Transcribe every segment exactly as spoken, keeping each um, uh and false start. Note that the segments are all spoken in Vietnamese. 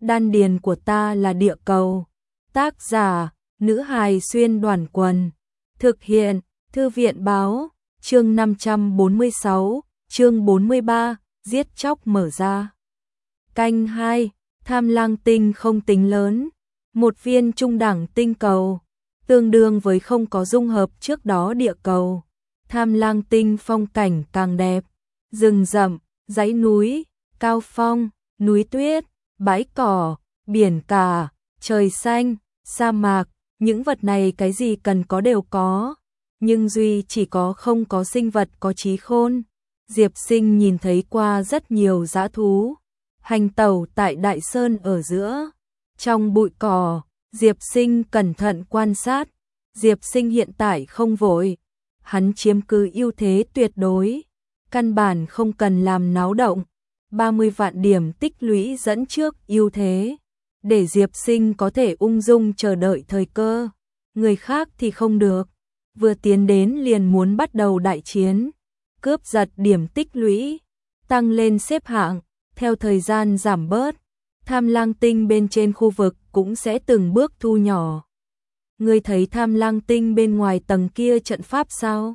Đan điền của ta là địa cầu. Tác giả, nữ hài xuyên đoàn quần. Thực hiện, thư viện báo, chương năm trăm bốn mươi sáu, chương bốn mươi ba, giết chóc mở ra. Canh hai, Tham Lang tinh không tính lớn, một viên trung đẳng tinh cầu, tương đương với không có dung hợp trước đó địa cầu. Tham Lang tinh phong cảnh càng đẹp, rừng rậm, dãy núi, cao phong, núi tuyết, bãi cỏ, biển cả, trời xanh, sa mạc, những vật này cái gì cần có đều có, nhưng duy chỉ có không có sinh vật có trí khôn. Diệp Sinh nhìn thấy qua rất nhiều dã thú, hành tẩu tại Đại Sơn ở giữa, trong bụi cỏ, Diệp Sinh cẩn thận quan sát. Diệp Sinh hiện tại không vội, hắn chiếm cứ ưu thế tuyệt đối, căn bản không cần làm náo động. ba mươi vạn điểm tích lũy dẫn trước ưu thế, để Diệp Sinh có thể ung dung chờ đợi thời cơ. Người khác thì không được, vừa tiến đến liền muốn bắt đầu đại chiến, cướp giật điểm tích lũy, tăng lên xếp hạng. Theo thời gian giảm bớt, Tham Lang tinh bên trên khu vực cũng sẽ từng bước thu nhỏ. Ngươi thấy Tham Lang tinh bên ngoài tầng kia trận pháp sao?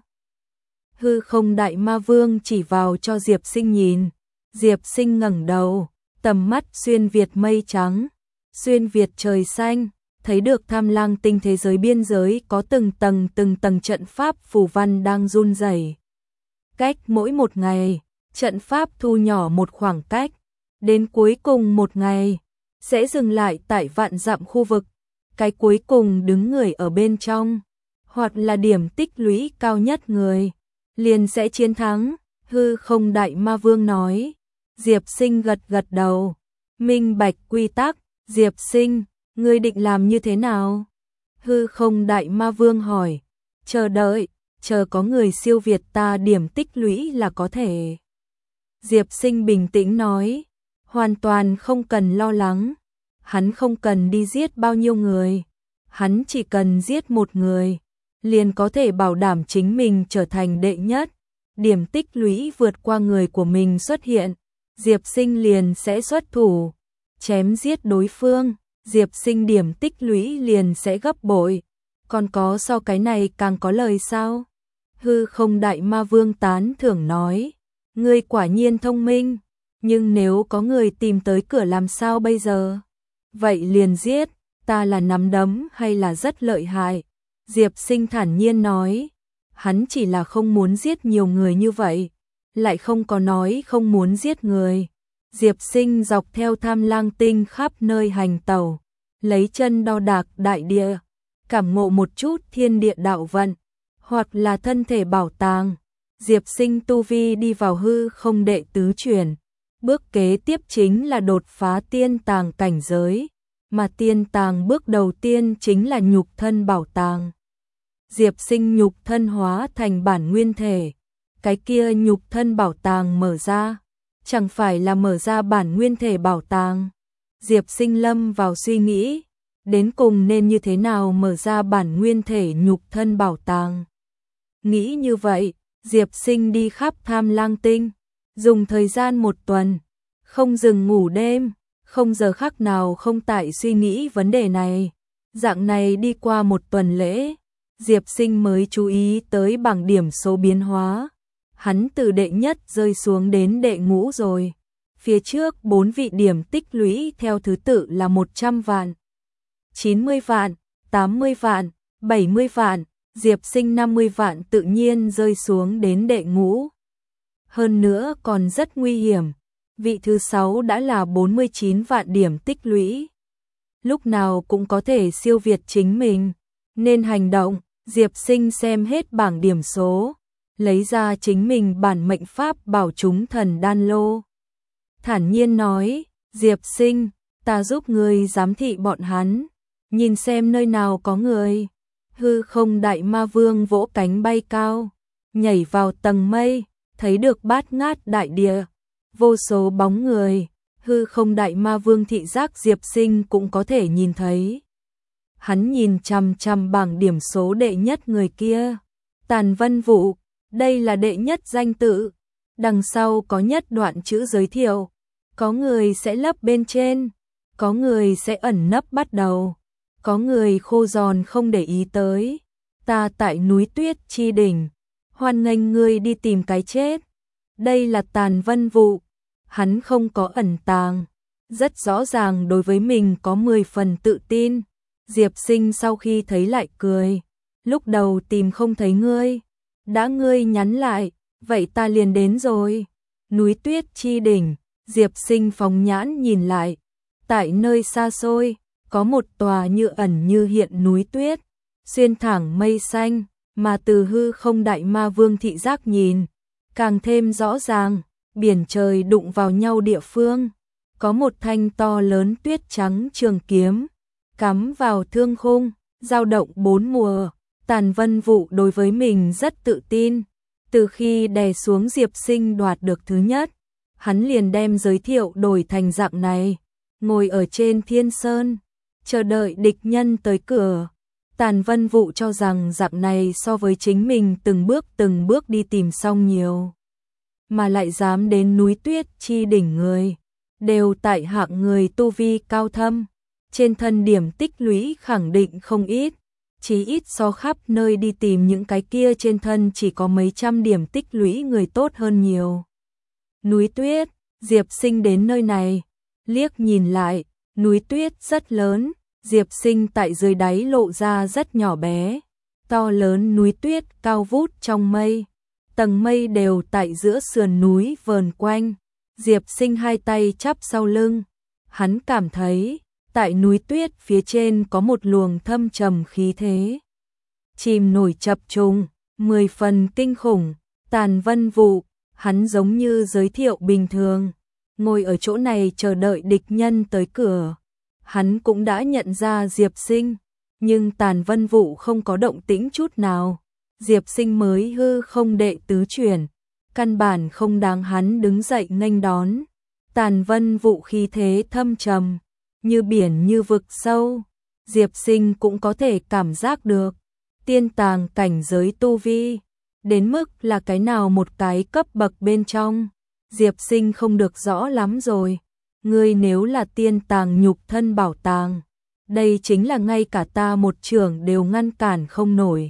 Hư Không Đại Ma Vương chỉ vào cho Diệp Sinh nhìn. Diệp Sinh ngẩng đầu, tầm mắt xuyên việt mây trắng, xuyên việt trời xanh, thấy được Tham Lang tinh thế giới biên giới có từng tầng từng tầng trận pháp phù văn đang run rẩy. Cách mỗi một ngày, trận pháp thu nhỏ một khoảng cách, đến cuối cùng một ngày sẽ dừng lại tại vạn dặm khu vực. Cái cuối cùng đứng người ở bên trong, hoặc là điểm tích lũy cao nhất người, liền sẽ chiến thắng. Hư Không Đại Ma Vương nói. Diệp Sinh gật gật đầu, minh bạch quy tắc. Diệp Sinh, ngươi định làm như thế nào? Hư Không Đại Ma Vương hỏi. Chờ đợi, chờ có người siêu việt ta điểm tích lũy là có thể. Diệp Sinh bình tĩnh nói, hoàn toàn không cần lo lắng. Hắn không cần đi giết bao nhiêu người, hắn chỉ cần giết một người, liền có thể bảo đảm chính mình trở thành đệ nhất. Điểm tích lũy vượt qua người của mình xuất hiện, Diệp Sinh liền sẽ xuất thủ, chém giết đối phương, Diệp Sinh điểm tích lũy liền sẽ gấp bội. Còn có so cái này càng có lời sao? Hư Không Đại Ma Vương tán thưởng nói, ngươi quả nhiên thông minh, nhưng nếu có người tìm tới cửa làm sao bây giờ? Vậy liền giết, ta là nắm đấm hay là rất lợi hại? Diệp Sinh thản nhiên nói, hắn chỉ là không muốn giết nhiều người như vậy, lại không có nói không muốn giết người. Diệp Sinh dọc theo Tham Lang tinh khắp nơi hành tẩu, lấy chân đo đạc đại địa, cảm ngộ một chút thiên địa đạo vận, hoặc là thân thể bảo tàng. Diệp Sinh tu vi đi vào hư không đệ tứ chuyển. Bước kế tiếp chính là đột phá tiên tàng cảnh giới, mà tiên tàng bước đầu tiên chính là nhục thân bảo tàng. Diệp Sinh nhục thân hóa thành bản nguyên thể, cái kia nhục thân bảo tàng mở ra, chẳng phải là mở ra bản nguyên thể bảo tàng. Diệp Sinh lâm vào suy nghĩ, đến cùng nên như thế nào mở ra bản nguyên thể nhục thân bảo tàng. Nghĩ như vậy, Diệp Sinh đi khắp Tham Lang tinh, dùng thời gian một tuần, không dừng ngủ đêm, không giờ khắc nào không tại suy nghĩ vấn đề này. Dạng này đi qua một tuần lễ, Diệp Sinh mới chú ý tới bảng điểm số biến hóa. Hắn từ đệ nhất rơi xuống đến đệ ngũ rồi. Phía trước bốn vị điểm tích lũy theo thứ tự là một trăm vạn, chín mươi vạn, tám mươi vạn, bảy mươi vạn. Diệp Sinh năm mươi vạn tự nhiên rơi xuống đến đệ ngũ. Hơn nữa còn rất nguy hiểm. Vị thứ sáu đã là bốn mươi chín vạn điểm tích lũy. Lúc nào cũng có thể siêu việt chính mình, nên hành động. Diệp Sinh xem hết bảng điểm số, lấy ra chính mình bản mệnh pháp bảo chúng thần đan lô. Thản nhiên nói, Diệp Sinh, ta giúp ngươi giám thị bọn hắn, nhìn xem nơi nào có người. Hư Không Đại Ma Vương vỗ cánh bay cao, nhảy vào tầng mây, thấy được bát ngát đại địa, vô số bóng người. Hư Không Đại Ma Vương thị giác Diệp Sinh cũng có thể nhìn thấy. Hắn nhìn chằm chằm bảng điểm số đệ nhất người kia, Tàn Vân Vụ, đây là đệ nhất danh tự. Đằng sau có nhất đoạn chữ giới thiệu, có người sẽ lấp bên trên. có người sẽ ẩn nấp bắt đầu, có người khô giòn không để ý tới. Ta tại núi tuyết chi đỉnh, hoan nghênh ngươi đi tìm cái chết. Đây là Tàn Vân Vụ, hắn không có ẩn tàng, rất rõ ràng đối với mình có mười phần tự tin. Diệp Sinh sau khi thấy lại cười, lúc đầu tìm không thấy ngươi, đã ngươi nhắn lại, vậy ta liền đến rồi. Núi tuyết chi đỉnh, Diệp Sinh phóng nhãn nhìn lại, tại nơi xa xôi, có một tòa như ẩn như hiện núi tuyết, xuyên thẳng mây xanh, mà từ hư không Đại Ma Vương thị giác nhìn, càng thêm rõ ràng, biển trời đụng vào nhau địa phương, có một thanh to lớn tuyết trắng trường kiếm, cắm vào thương khung, dao động bốn mùa. Tàn Vân Vụ đối với mình rất tự tin, từ khi đè xuống Diệp Sinh đoạt được thứ nhất, hắn liền đem giới thiệu đổi thành dạng này, ngồi ở trên thiên sơn, chờ đợi địch nhân tới cửa. Tàn Vân Vụ cho rằng dạng này so với chính mình từng bước từng bước đi tìm xong nhiều, mà lại dám đến núi tuyết chi đỉnh người, đều tại hạng người tu vi cao thâm, trên thân điểm tích lũy khẳng định không ít, chí ít so khắp nơi đi tìm những cái kia trên thân chỉ có mấy trăm điểm tích lũy người tốt hơn nhiều. Núi tuyết, Diệp Sinh đến nơi này, liếc nhìn lại, núi tuyết rất lớn, Diệp Sinh tại dưới đáy lộ ra rất nhỏ bé, to lớn núi tuyết cao vút trong mây, tầng mây đều tại giữa sườn núi vờn quanh. Diệp Sinh hai tay chắp sau lưng, hắn cảm thấy tại núi tuyết phía trên có một luồng thâm trầm khí thế, chìm nổi chập trùng, mười phần kinh khủng. Tàn Vân Vụ, hắn giống như giới thiệu bình thường, ngồi ở chỗ này chờ đợi địch nhân tới cửa. Hắn cũng đã nhận ra Diệp Sinh, nhưng Tàn Vân Vụ không có động tĩnh chút nào. Diệp Sinh mới hư không đệ tứ chuyển, căn bản không đáng hắn đứng dậy nghênh đón. Tàn Vân Vụ khí thế thâm trầm, như biển như vực sâu, Diệp Sinh cũng có thể cảm giác được. Tiên tàng cảnh giới tu vi, đến mức là cái nào một cái cấp bậc bên trong, Diệp Sinh không được rõ lắm rồi. Ngươi nếu là tiên tàng nhục thân bảo tàng, đây chính là ngay cả ta một trưởng đều ngăn cản không nổi.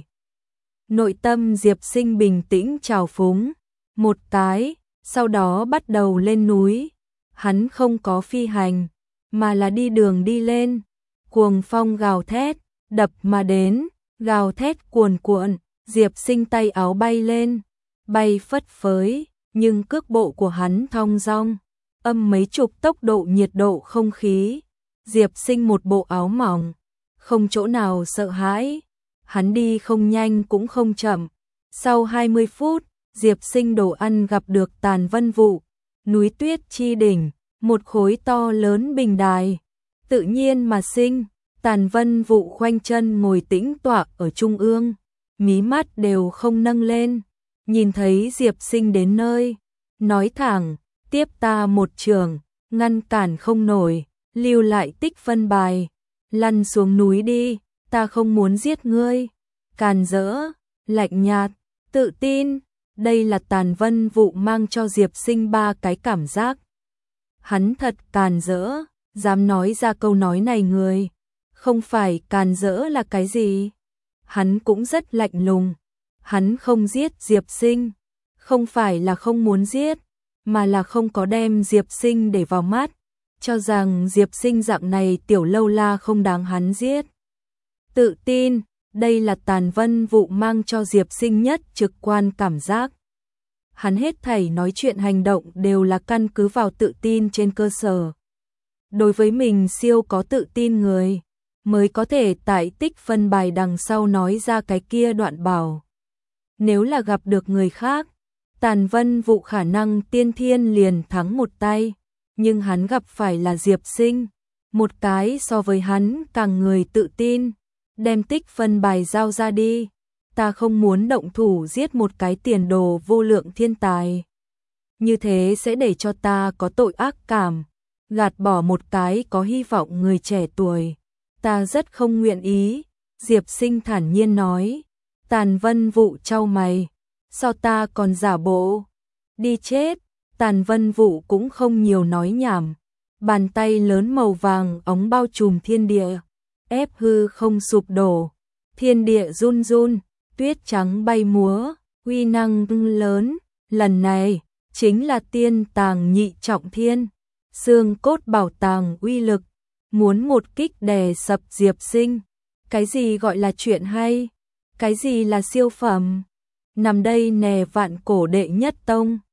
Nội tâm Diệp Sinh bình tĩnh trào phúng một cái, sau đó bắt đầu lên núi. Hắn không có phi hành, mà là đi đường đi lên. Cuồng phong gào thét, đập mà đến, gào thét cuồn cuộn. Diệp Sinh tay áo bay lên, bay phất phới, nhưng cước bộ của hắn thong dong, âm mấy chục tốc độ nhiệt độ không khí. Diệp Sinh một bộ áo mỏng, không chỗ nào sợ hãi. Hắn đi không nhanh cũng không chậm. Sau hai mươi phút, Diệp Sinh đồ ăn gặp được Tàn Vân Vụ, núi tuyết chi đỉnh, một khối to lớn bình đài, tự nhiên mà sinh. Tàn Vân Vụ khoanh chân ngồi tĩnh tọa ở trung ương, mí mắt đều không nâng lên, nhìn thấy Diệp Sinh đến nơi, nói thẳng, tiếp ta một trường, ngăn cản không nổi, lưu lại tích phân bài, lăn xuống núi đi, ta không muốn giết ngươi. Càn rỡ, lạnh nhạt, tự tin, đây là Tàn Vân Vụ mang cho Diệp Sinh ba cái cảm giác. Hắn thật càn rỡ, dám nói ra câu nói này người, không phải càn rỡ là cái gì. Hắn cũng rất lạnh lùng, hắn không giết Diệp Sinh, không phải là không muốn giết, mà là không có đem Diệp Sinh để vào mắt, cho rằng Diệp Sinh dạng này tiểu lâu la không đáng hắn giết. Tự tin, đây là Tàn Vân Vụ mang cho Diệp Sinh nhất trực quan cảm giác. Hắn hết thảy nói chuyện hành động đều là căn cứ vào tự tin trên cơ sở. Đối với mình siêu có tự tin người, mới có thể tại tích phân bài đằng sau nói ra cái kia đoạn bảo. Nếu là gặp được người khác, Tàn Vân Vụ khả năng tiên thiên liền thắng một tay, nhưng hắn gặp phải là Diệp Sinh, một cái so với hắn càng người tự tin. Đem tích phân bài giao ra đi, ta không muốn động thủ giết một cái tiền đồ vô lượng thiên tài. Như thế sẽ để cho ta có tội ác cảm, gạt bỏ một cái có hy vọng người trẻ tuổi. Ta rất không nguyện ý, Diệp Sinh thản nhiên nói. Tàn Vân Vụ chau mày, sao ta còn giả bộ, đi chết. Tàn Vân Vụ cũng không nhiều nói nhảm, Bàn tay lớn màu vàng ống bao trùm thiên địa, ép hư không sụp đổ, thiên địa run run, tuyết trắng bay múa, uy năng lớn, lần này chính là tiên tàng nhị trọng thiên, xương cốt bảo tàng uy lực, muốn một kích đè sập Diệp Sinh. Cái gì gọi là chuyện hay? Cái gì là siêu phẩm? Nằm đây nè vạn cổ đệ nhất tông.